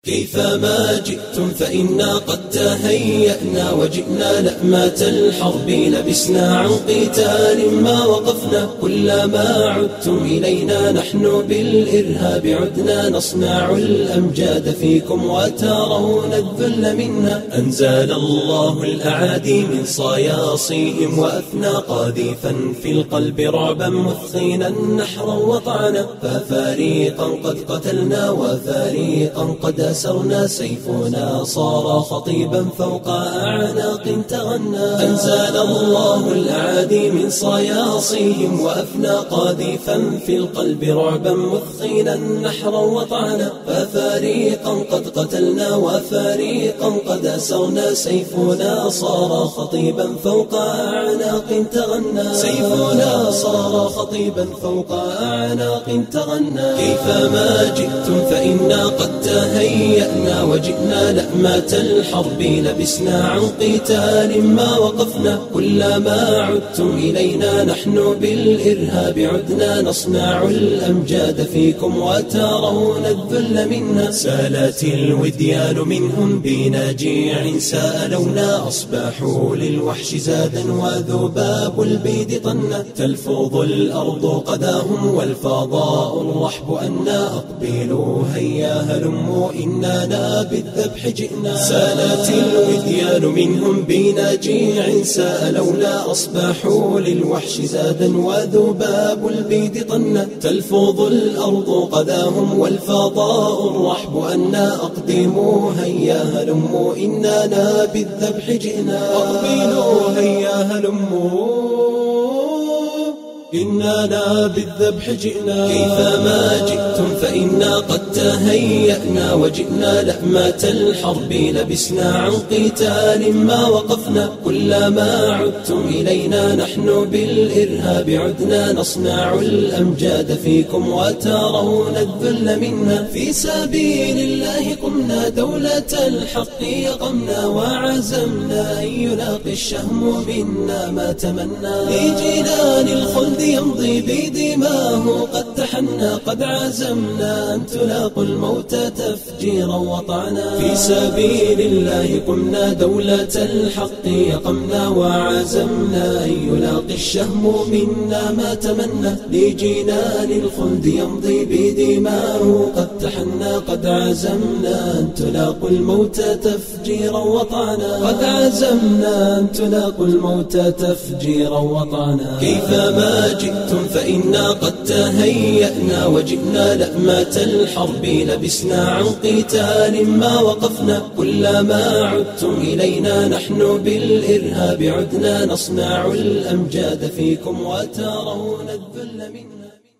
كيفما جئتم فإنا قد تهيأنا وجئنا لأمات الحرب لبسنا عن قتال ما وقفنا. كلما عدتم إلينا نحن بالإرهاب عدنا نصنع الأمجاد فيكم وترون الذل منا. أنزل الله الأعادي من صياصيهم وأثنى قاذفا في القلب رعبا مثخينا نحرا وطعنا. ففريقا قد قتلنا وفريقا قد أسرنا سيفنا صار خطيبا فوق أعناق تغنى. أنزل الله الأعادي من صياصيهم وأفنى قاذفا في القلب رعبا مثخينا نحرا وطعنا. ففريقا قد قتلنا وفريقا قد أسرنا سيفنا صار خطيبا فوق أعناق تغنى. سيفنا صار خطيبا فوق أعناق تغنى. كيفما جئتم فإنا قد تهيأنا وجئنا لأمات الحرب لبسنا عن قتال ما وقفنا. كلما عدتم إلينا نحن بالإرهاب عدنا نصنع الأمجاد فيكم وترون الذل منا. سالت الوديان منهم بنجيع سألونا أصبحوا للوحش زادا وذباب البيد طنا. تلفظ الأرض قداهم والفضاء الرحب أنا أقبلوا هيا هلموا إننا بالذبح جئنا. سالت الوديان منهم بنجيع سألونا أصبحوا للوحش زادا وذباب البيد طنا. تلفظ الأرض قداهم والفضاء الرحب أنا أقدموا هيا هلموا إننا بالذبح جئنا. أقبلوا هيا هلموا إننا بالذبح جئنا. كيفما جئتم فإنا قد تهيأنا وجئنا لأمات الحرب لبسنا عن قتال ما وقفنا. كلما عدتم إلينا نحن بالإرهاب عدنا نصنع الأمجاد فيكم وترون الذل منا. في سبيل الله قمنا دولة الحق يقمنا وعزمنا أن يلاقي الشهم منا ما تمنى. لجنان الخلد يمضي بدماه قد تحنى قد عزمنا أن تلاقوا الموت تفجيرا وطعنا. في سبيل الله قمنا دولة الحق يقمنا وعزمنا أن يلاقي الشهم منا ما تمنى. لجنان الخلد يمضي بدماه قد تحنى قد عزمنا أن تلاقوا الموت تفجيرا وطعنا. قد عزمنا أن تلاقوا الموت تفجيرا وطعنا. كيفما جئتم فإنا قد تهيأنا وجئنا لأمات الحرب لبسنا عن قتال ما وقفنا. كلما عدتم إلينا نحن بالإرهاب عدنا نصنع الأمجاد فيكم وترون الذل منا.